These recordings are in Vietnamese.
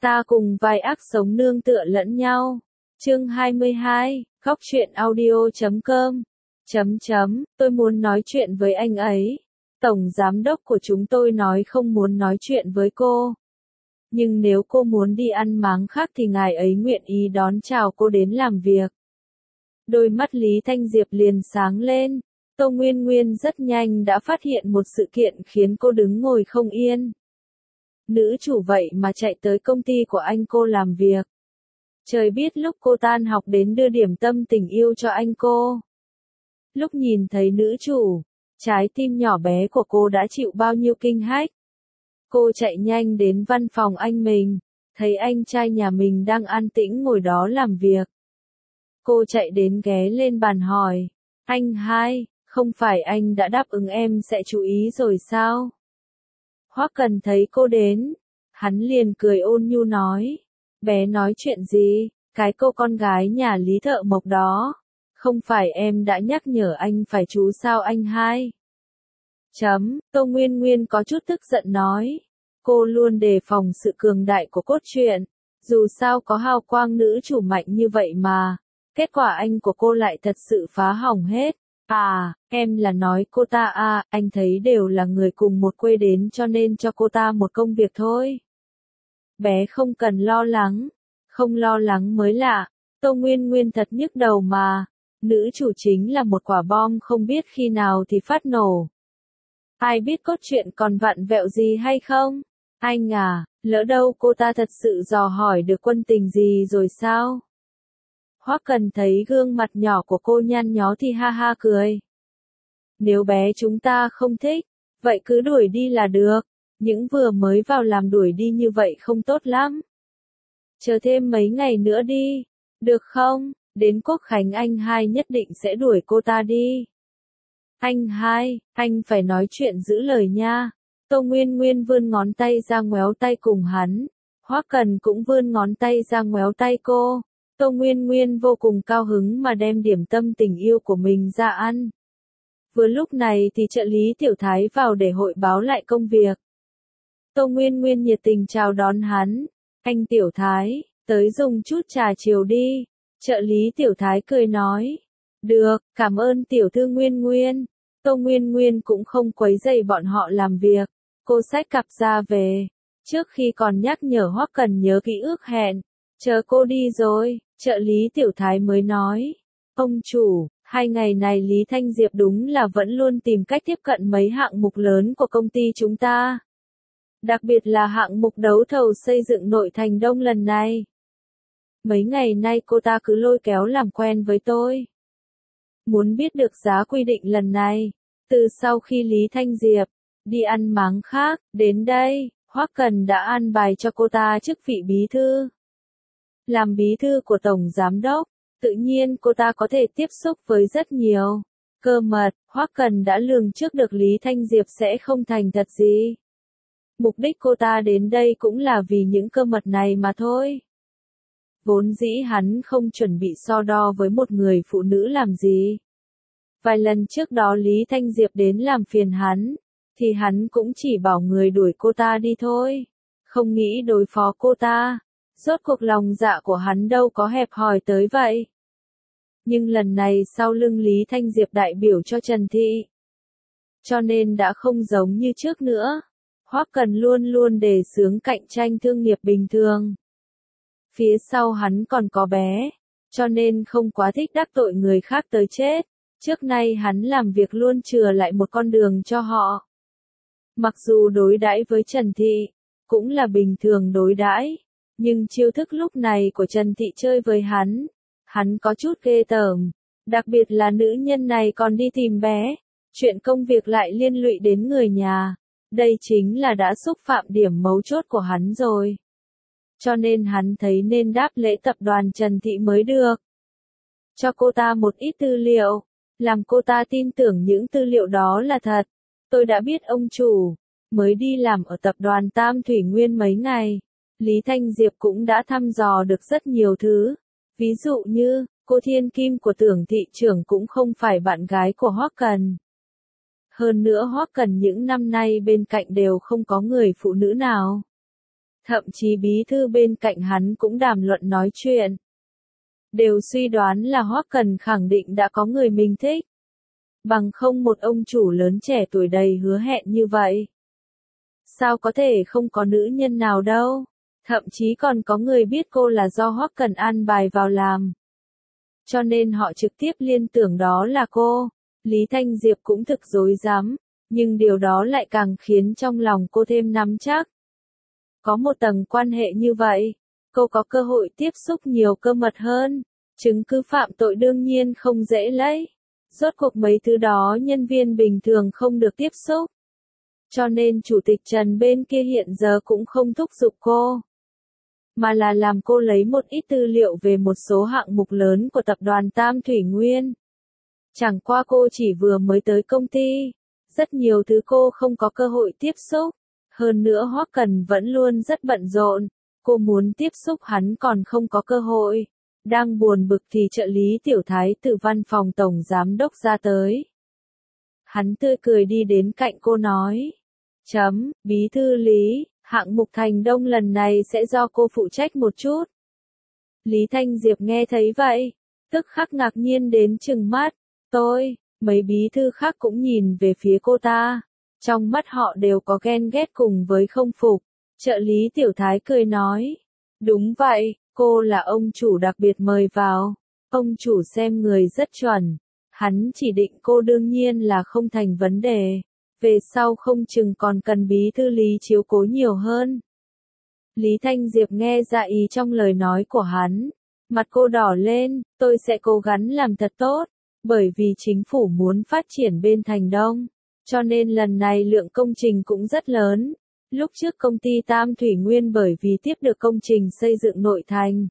Ta cùng vài ác sống nương tựa lẫn nhau. Chương 22, Góc truyện audio.com. Tôi muốn nói chuyện với anh ấy. Tổng giám đốc của chúng tôi nói không muốn nói chuyện với cô. Nhưng nếu cô muốn đi ăn máng khác thì ngài ấy nguyện ý đón chào cô đến làm việc. Đôi mắt Lý Thanh Diệp liền sáng lên. Tô Nguyên Nguyên rất nhanh đã phát hiện một sự kiện khiến cô đứng ngồi không yên. Nữ chủ vậy mà chạy tới công ty của anh cô làm việc. Trời biết lúc cô tan học đến đưa điểm tâm tình yêu cho anh cô. Lúc nhìn thấy nữ chủ, trái tim nhỏ bé của cô đã chịu bao nhiêu kinh hách. Cô chạy nhanh đến văn phòng anh mình, thấy anh trai nhà mình đang an tĩnh ngồi đó làm việc. Cô chạy đến ghé lên bàn hỏi, anh hai, không phải anh đã đáp ứng em sẽ chú ý rồi sao? Hoắc Cần thấy cô đến, hắn liền cười ôn nhu nói, bé nói chuyện gì, cái cô con gái nhà Lý Thợ Mộc đó, không phải em đã nhắc nhở anh phải chú sao anh hai? Tô Nguyên Nguyên có chút tức giận nói, cô luôn đề phòng sự cường đại của cốt truyện, dù sao có hào quang nữ chủ mạnh như vậy mà, kết quả anh của cô lại thật sự phá hỏng hết. À, em là nói cô ta à, anh thấy đều là người cùng một quê đến cho nên cho cô ta một công việc thôi. Bé không cần lo lắng, không lo lắng mới lạ, Tô Nguyên Nguyên thật nhức đầu mà, nữ chủ chính là một quả bom không biết khi nào thì phát nổ. Ai biết cốt truyện còn vặn vẹo gì hay không? Anh à, lỡ đâu cô ta thật sự dò hỏi được quân tình gì rồi sao? Hoắc Cần thấy gương mặt nhỏ của cô nhăn nhó thì ha ha cười. Nếu bé chúng ta không thích, vậy cứ đuổi đi là được, những vừa mới vào làm đuổi đi như vậy không tốt lắm. Chờ thêm mấy ngày nữa đi, được không? Đến Quốc Khánh anh hai nhất định sẽ đuổi cô ta đi. Anh hai, anh phải nói chuyện giữ lời nha. Tô Nguyên Nguyên vươn ngón tay ra ngoéo tay cùng hắn. Hoắc Cần cũng vươn ngón tay ra ngoéo tay cô. Tô Nguyên Nguyên vô cùng cao hứng mà đem điểm tâm tình yêu của mình ra ăn. Vừa lúc này thì trợ lý Tiểu Thái vào để hội báo lại công việc. Tô Nguyên Nguyên nhiệt tình chào đón hắn. Anh Tiểu Thái, tới dùng chút trà chiều đi. Trợ lý Tiểu Thái cười nói. Được, cảm ơn Tiểu thư Nguyên Nguyên. Tô Nguyên Nguyên cũng không quấy rầy bọn họ làm việc. Cô xách cặp ra về. Trước khi còn nhắc nhở Hoắc Cần nhớ ký ước hẹn. Chờ cô đi rồi, trợ lý Tiểu Thái mới nói. Ông chủ, 2 ngày này Lý Thanh Diệp đúng là vẫn luôn tìm cách tiếp cận mấy hạng mục lớn của công ty chúng ta. Đặc biệt là hạng mục đấu thầu xây dựng nội thành Đông lần này. Mấy ngày nay cô ta cứ lôi kéo làm quen với tôi. Muốn biết được giá quy định lần này, từ sau khi Lý Thanh Diệp đi ăn máng khác, đến đây, Hoắc Cần đã an bài cho cô ta chức vị bí thư. Làm bí thư của Tổng Giám đốc, tự nhiên cô ta có thể tiếp xúc với rất nhiều cơ mật, Hoắc Cần đã lường trước được Lý Thanh Diệp sẽ không thành thật gì. Mục đích cô ta đến đây cũng là vì những cơ mật này mà thôi. Vốn dĩ hắn không chuẩn bị so đo với một người phụ nữ làm gì. Vài lần trước đó Lý Thanh Diệp đến làm phiền hắn, thì hắn cũng chỉ bảo người đuổi cô ta đi thôi. Không nghĩ đối phó cô ta. Rốt cuộc lòng dạ của hắn đâu có hẹp hòi tới vậy. Nhưng lần này sau lưng Lý Thanh Diệp đại biểu cho Trần Thị. Cho nên đã không giống như trước nữa. Hoắc Cần luôn luôn đề xướng cạnh tranh thương nghiệp bình thường. Phía sau hắn còn có bé, cho nên không quá thích đắc tội người khác tới chết. Trước nay hắn làm việc luôn chừa lại một con đường cho họ. Mặc dù đối đãi với Trần Thị, cũng là bình thường đối đãi. Nhưng chiêu thức lúc này của Trần Thị chơi với hắn có chút ghê tởm, đặc biệt là nữ nhân này còn đi tìm bé, chuyện công việc lại liên lụy đến người nhà, đây chính là đã xúc phạm điểm mấu chốt của hắn rồi. Cho nên hắn thấy nên đáp lễ tập đoàn Trần Thị mới được. Cho cô ta một ít tư liệu, làm cô ta tin tưởng những tư liệu đó là thật. Tôi đã biết ông chủ, mới đi làm ở tập đoàn Tam Thủy Nguyên mấy ngày. Lý Thanh Diệp cũng đã thăm dò được rất nhiều thứ. Ví dụ như, cô thiên kim của Tưởng thị trưởng cũng không phải bạn gái của Hoắc Cần. Hơn nữa Hoắc Cần những năm nay bên cạnh đều không có người phụ nữ nào. Thậm chí bí thư bên cạnh hắn cũng đàm luận nói chuyện. Đều suy đoán là Hoắc Cần khẳng định đã có người mình thích. Bằng không một ông chủ lớn trẻ tuổi đầy hứa hẹn như vậy. Sao có thể không có nữ nhân nào đâu. Thậm chí còn có người biết cô là do Hoắc Cần an bài vào làm. Cho nên họ trực tiếp liên tưởng đó là cô. Lý Thanh Diệp cũng thực dối dám, nhưng điều đó lại càng khiến trong lòng cô thêm nắm chắc. Có một tầng quan hệ như vậy, cô có cơ hội tiếp xúc nhiều cơ mật hơn. Chứng cứ phạm tội đương nhiên không dễ lấy. Rốt cuộc mấy thứ đó nhân viên bình thường không được tiếp xúc. Cho nên Chủ tịch Trần bên kia hiện giờ cũng không thúc giục cô. Mà là làm cô lấy một ít tư liệu về một số hạng mục lớn của tập đoàn Tam Thủy Nguyên. Chẳng qua cô chỉ vừa mới tới công ty. Rất nhiều thứ cô không có cơ hội tiếp xúc. Hơn nữa Hoắc Cần vẫn luôn rất bận rộn. Cô muốn tiếp xúc hắn còn không có cơ hội. Đang buồn bực thì trợ lý Tiểu Thái từ văn phòng tổng giám đốc ra tới. Hắn tươi cười đi đến cạnh cô nói. Bí thư Lý, hạng mục Thành Đông lần này sẽ do cô phụ trách một chút. Lý Thanh Diệp nghe thấy vậy, tức khắc ngạc nhiên đến trừng mắt. Mấy bí thư khác cũng nhìn về phía cô ta. Trong mắt họ đều có ghen ghét cùng với không phục. Trợ lý Tiểu Thái cười nói. Đúng vậy, cô là ông chủ đặc biệt mời vào. Ông chủ xem người rất chuẩn. Hắn chỉ định cô đương nhiên là không thành vấn đề. Về sau không chừng còn cần bí thư Lý chiếu cố nhiều hơn. Lý Thanh Diệp nghe ra ý trong lời nói của hắn. Mặt cô đỏ lên, tôi sẽ cố gắng làm thật tốt. Bởi vì chính phủ muốn phát triển bên Thành Đông. Cho nên lần này lượng công trình cũng rất lớn. Lúc trước công ty Tam Thủy Nguyên bởi vì tiếp được công trình xây dựng nội thành.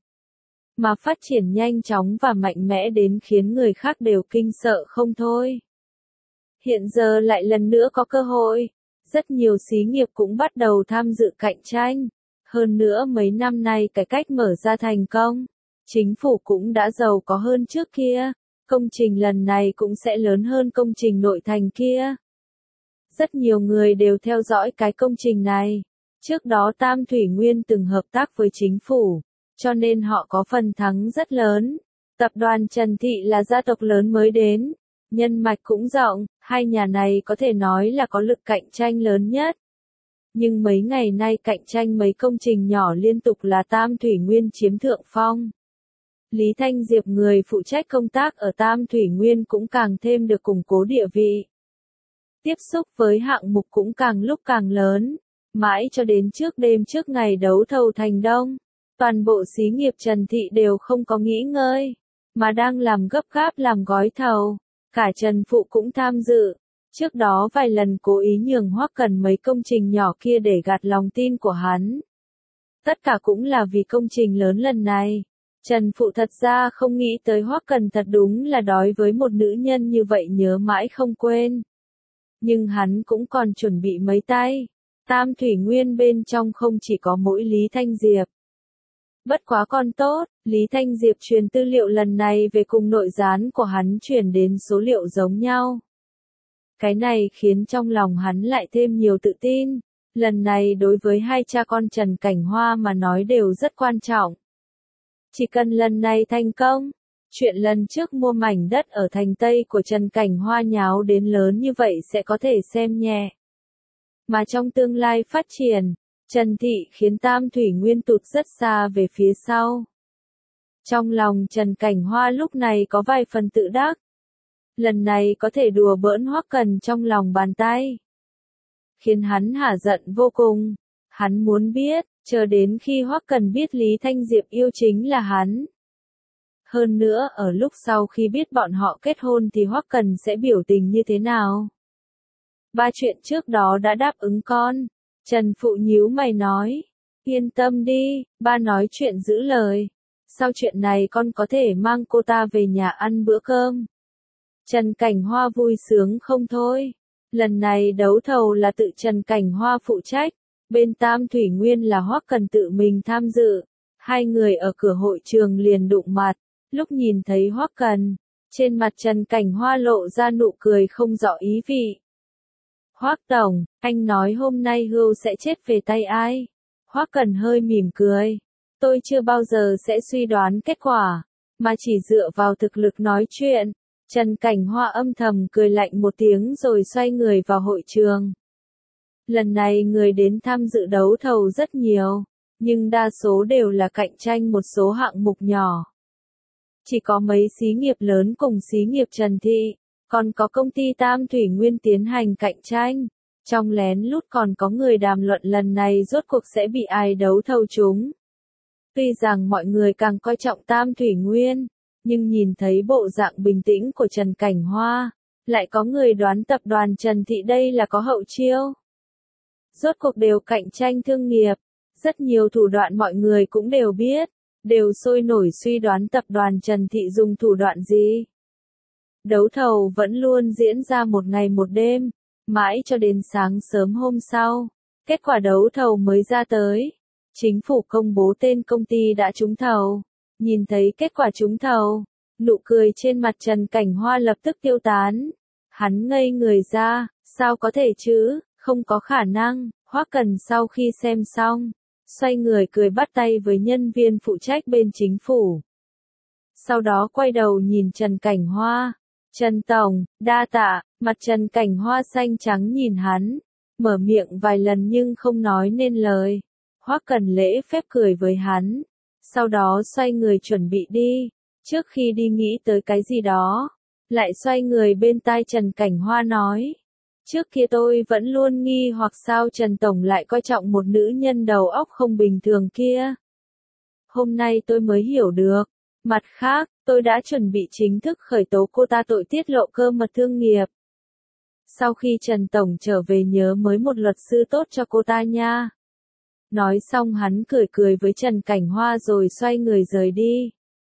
Mà phát triển nhanh chóng và mạnh mẽ đến khiến người khác đều kinh sợ không thôi. Hiện giờ lại lần nữa có cơ hội. Rất nhiều xí nghiệp cũng bắt đầu tham dự cạnh tranh. Hơn nữa mấy năm nay cải cách mở ra thành công. Chính phủ cũng đã giàu có hơn trước kia. Công trình lần này cũng sẽ lớn hơn công trình nội thành kia. Rất nhiều người đều theo dõi cái công trình này. Trước đó Tam Thủy Nguyên từng hợp tác với chính phủ, cho nên họ có phần thắng rất lớn. Tập đoàn Trần Thị là gia tộc lớn mới đến, nhân mạch cũng rộng, hai nhà này có thể nói là có lực cạnh tranh lớn nhất. Nhưng mấy ngày nay cạnh tranh mấy công trình nhỏ liên tục là Tam Thủy Nguyên chiếm thượng phong. Lý Thanh Diệp người phụ trách công tác ở Tam Thủy Nguyên cũng càng thêm được củng cố địa vị. Tiếp xúc với hạng mục cũng càng lúc càng lớn, mãi cho đến trước đêm trước ngày đấu thầu Thành Đông. Toàn bộ xí nghiệp Trần Thị đều không có nghỉ ngơi, mà đang làm gấp gáp làm gói thầu. Cả Trần Phụ cũng tham dự. Trước đó vài lần cố ý nhường Hoắc Cần mấy công trình nhỏ kia để gạt lòng tin của hắn. Tất cả cũng là vì công trình lớn lần này. Trần Phụ thật ra không nghĩ tới Hoắc Cần thật đúng là đói với một nữ nhân như vậy nhớ mãi không quên. Nhưng hắn cũng còn chuẩn bị mấy tay. Tam Thủy Nguyên bên trong không chỉ có mỗi Lý Thanh Diệp. Bất quá còn tốt, Lý Thanh Diệp truyền tư liệu lần này về cùng nội gián của hắn chuyển đến số liệu giống nhau. Cái này khiến trong lòng hắn lại thêm nhiều tự tin. Lần này đối với hai cha con Trần Cảnh Hoa mà nói đều rất quan trọng. Chỉ cần lần này thành công, chuyện lần trước mua mảnh đất ở thành Tây của Trần Cảnh Hoa nháo đến lớn như vậy sẽ có thể xem nhẹ. Mà trong tương lai phát triển, Trần Thị khiến Tam Thủy Nguyên tụt rất xa về phía sau. Trong lòng Trần Cảnh Hoa lúc này có vài phần tự đắc. Lần này có thể đùa bỡn Hoắc Cần trong lòng bàn tay. Khiến hắn hả giận vô cùng. Hắn muốn biết, chờ đến khi Hoắc Cần biết Lý Thanh Diệp yêu chính là hắn. Hơn nữa ở lúc sau khi biết bọn họ kết hôn thì Hoắc Cần sẽ biểu tình như thế nào. Ba chuyện trước đó đã đáp ứng con. Trần Phụ nhíu mày nói. Yên tâm đi, ba nói chuyện giữ lời. Sau chuyện này con có thể mang cô ta về nhà ăn bữa cơm. Trần Cảnh Hoa vui sướng không thôi. Lần này đấu thầu là tự Trần Cảnh Hoa phụ trách. Bên Tam Thủy Nguyên là Hoắc Cần tự mình tham dự. Hai người ở cửa hội trường liền đụng mặt. Lúc nhìn thấy Hoắc Cần, trên mặt Trần Cảnh Hoa lộ ra nụ cười không rõ ý vị. Hoắc Tổng, anh nói hôm nay Hưu sẽ chết về tay ai? Hoắc Cần hơi mỉm cười. Tôi chưa bao giờ sẽ suy đoán kết quả, mà chỉ dựa vào thực lực nói chuyện. Trần Cảnh Hoa âm thầm cười lạnh một tiếng rồi xoay người vào hội trường. Lần này người đến tham dự đấu thầu rất nhiều, nhưng đa số đều là cạnh tranh một số hạng mục nhỏ. Chỉ có mấy xí nghiệp lớn cùng xí nghiệp Trần Thị, còn có công ty Tam Thủy Nguyên tiến hành cạnh tranh. Trong lén lút còn có người đàm luận lần này rốt cuộc sẽ bị ai đấu thầu chúng. Tuy rằng mọi người càng coi trọng Tam Thủy Nguyên, nhưng nhìn thấy bộ dạng bình tĩnh của Trần Cảnh Hoa, lại có người đoán tập đoàn Trần Thị đây là có hậu chiêu. Rốt cuộc đều cạnh tranh thương nghiệp, rất nhiều thủ đoạn mọi người cũng đều biết, đều sôi nổi suy đoán tập đoàn Trần Thị dùng thủ đoạn gì. Đấu thầu vẫn luôn diễn ra một ngày một đêm, mãi cho đến sáng sớm hôm sau, kết quả đấu thầu mới ra tới. Chính phủ công bố tên công ty đã trúng thầu. Nhìn thấy kết quả trúng thầu, nụ cười trên mặt Trần Cảnh Hoa lập tức tiêu tán. Hắn ngây người ra, sao có thể chứ, không có khả năng. Hoắc Cần sau khi xem xong, xoay người cười bắt tay với nhân viên phụ trách bên chính phủ. Sau đó quay đầu nhìn Trần Cảnh Hoa. Trần Tổng, đa tạ. Mặt Trần Cảnh Hoa xanh trắng nhìn hắn, mở miệng vài lần nhưng không nói nên lời. Hoắc Cần lễ phép cười với hắn, sau đó xoay người chuẩn bị đi. Trước khi đi nghĩ tới cái gì đó, lại xoay người bên tai Trần Cảnh Hoa nói. Trước kia tôi vẫn luôn nghi hoặc sao Trần Tổng lại coi trọng một nữ nhân đầu óc không bình thường kia. Hôm nay tôi mới hiểu được. Mặt khác, tôi đã chuẩn bị chính thức khởi tố cô ta tội tiết lộ cơ mật thương nghiệp. Sau khi Trần Tổng trở về nhớ mới một luật sư tốt cho cô ta nha. Nói xong hắn cười cười với Trần Cảnh Hoa rồi xoay người rời đi.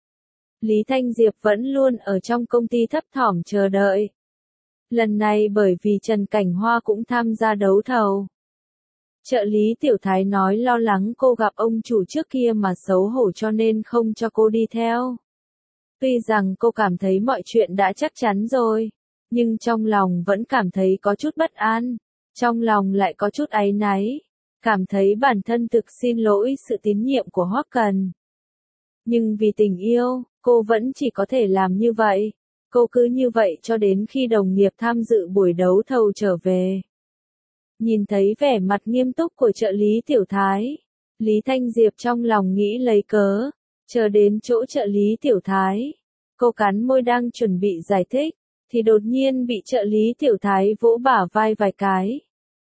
Lý Thanh Diệp vẫn luôn ở trong công ty thấp thỏm chờ đợi. Lần này bởi vì Trần Cảnh Hoa cũng tham gia đấu thầu. Trợ lý Tiểu Thái nói lo lắng cô gặp ông chủ trước kia mà xấu hổ cho nên không cho cô đi theo. Tuy rằng cô cảm thấy mọi chuyện đã chắc chắn rồi, nhưng trong lòng vẫn cảm thấy có chút bất an, trong lòng lại có chút áy náy, cảm thấy bản thân thực xin lỗi sự tín nhiệm của Hoắc Cần. Nhưng vì tình yêu, cô vẫn chỉ có thể làm như vậy. Cô cứ như vậy cho đến khi đồng nghiệp tham dự buổi đấu thầu trở về. Nhìn thấy vẻ mặt nghiêm túc của trợ lý Tiểu Thái, Lý Thanh Diệp trong lòng nghĩ lấy cớ, chờ đến chỗ trợ lý Tiểu Thái. Cô cắn môi đang chuẩn bị giải thích, thì đột nhiên bị trợ lý Tiểu Thái vỗ bả vai vài cái.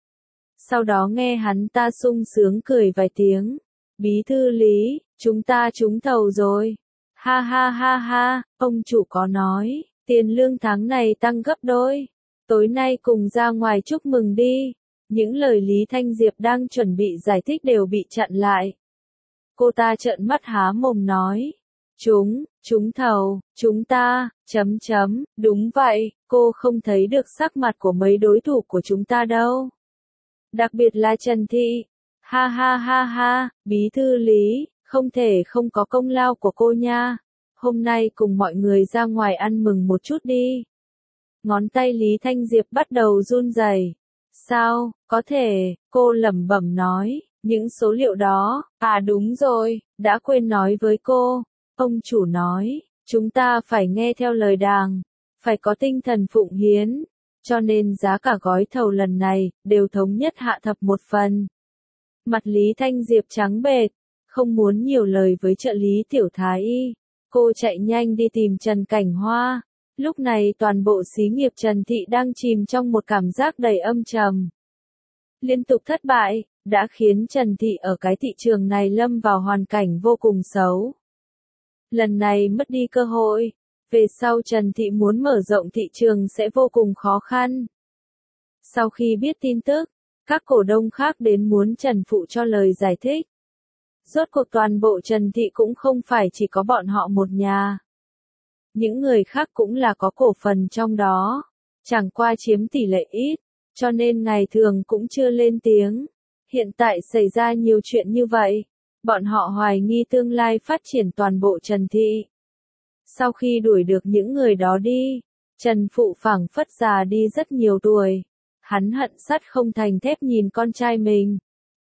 Sau đó nghe hắn ta sung sướng cười vài tiếng. Bí thư Lý, chúng ta trúng thầu rồi. Ha ha ha ha, ông chủ có nói, tiền lương tháng này tăng gấp đôi. Tối nay cùng ra ngoài chúc mừng đi. Những lời Lý Thanh Diệp đang chuẩn bị giải thích đều bị chặn lại. Cô ta trợn mắt há mồm nói. Trúng thầu, chúng ta, đúng vậy, cô không thấy được sắc mặt của mấy đối thủ của chúng ta đâu. Đặc biệt là Trần Thị. Ha ha ha ha, bí thư Lý, không thể không có công lao của cô nha. Hôm nay cùng mọi người ra ngoài ăn mừng một chút đi. Ngón tay Lý Thanh Diệp bắt đầu run rẩy. Sao, có thể, cô lẩm bẩm nói, những số liệu đó, đúng rồi, đã quên nói với cô. Ông chủ nói, chúng ta phải nghe theo lời đảng, phải có tinh thần phụng hiến, cho nên giá cả gói thầu lần này, đều thống nhất hạ thấp một phần. Mặt Lý Thanh Diệp trắng bệch, không muốn nhiều lời với trợ lý Tiểu Thái y. Cô chạy nhanh đi tìm Trần Cảnh Hoa. Lúc này toàn bộ xí nghiệp Trần Thị đang chìm trong một cảm giác đầy âm trầm. Liên tục thất bại, đã khiến Trần Thị ở cái thị trường này lâm vào hoàn cảnh vô cùng xấu. Lần này mất đi cơ hội, về sau Trần Thị muốn mở rộng thị trường sẽ vô cùng khó khăn. Sau khi biết tin tức, các cổ đông khác đến muốn Trần Phụ cho lời giải thích. Rốt cuộc toàn bộ Trần Thị cũng không phải chỉ có bọn họ một nhà. Những người khác cũng là có cổ phần trong đó, chẳng qua chiếm tỷ lệ ít, cho nên ngày thường cũng chưa lên tiếng. Hiện tại xảy ra nhiều chuyện như vậy, bọn họ hoài nghi tương lai phát triển toàn bộ Trần Thị. Sau khi đuổi được những người đó đi, Trần Phụ phảng phất già đi rất nhiều tuổi. Hắn hận sắt không thành thép nhìn con trai mình.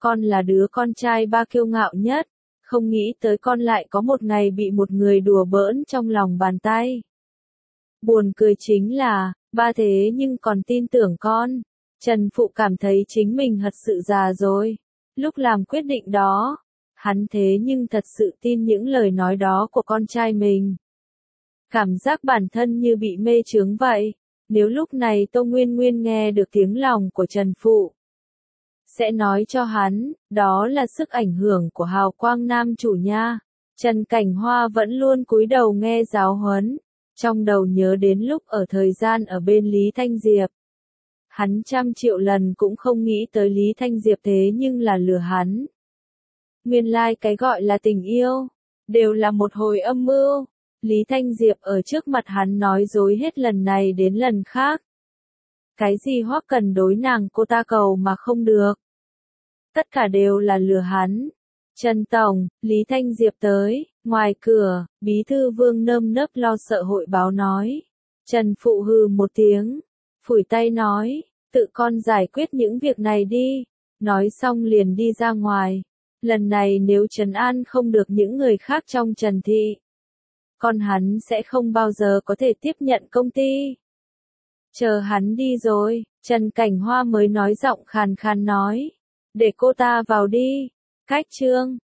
Con là đứa con trai ba kiêu ngạo nhất, không nghĩ tới con lại có một ngày bị một người đùa bỡn trong lòng bàn tay. Buồn cười chính là, ba thế nhưng còn tin tưởng con. Trần Phụ cảm thấy chính mình thật sự già rồi. Lúc làm quyết định đó, hắn thế nhưng thật sự tin những lời nói đó của con trai mình. Cảm giác bản thân như bị mê chướng vậy. Nếu lúc này Tô Nguyên Nguyên nghe được tiếng lòng của Trần Phụ, sẽ nói cho hắn, đó là sức ảnh hưởng của hào quang nam chủ nha. Trần Cảnh Hoa vẫn luôn cúi đầu nghe giáo huấn, trong đầu nhớ đến lúc ở thời gian ở bên Lý Thanh Diệp. Hắn trăm triệu lần cũng không nghĩ tới Lý Thanh Diệp thế nhưng là lừa hắn. Nguyên lai cái gọi là tình yêu, đều là một hồi âm mưu. Lý Thanh Diệp ở trước mặt hắn nói dối hết lần này đến lần khác. Cái gì Hoắc Cần đối nàng cô ta cầu mà không được. Tất cả đều là lừa hắn. Trần Tổng, Lý Thanh Diệp tới, ngoài cửa, bí thư Vương nơm nớp lo sợ hội báo nói. Trần Phụ hừ một tiếng, phủi tay nói, tự con giải quyết những việc này đi. Nói xong liền đi ra ngoài. Lần này nếu trấn an không được những người khác trong Trần Thị, con hắn sẽ không bao giờ có thể tiếp nhận công ty. Chờ hắn đi rồi, Trần Cảnh Hoa mới nói giọng khàn khàn nói. Để cô ta vào đi. Cách chương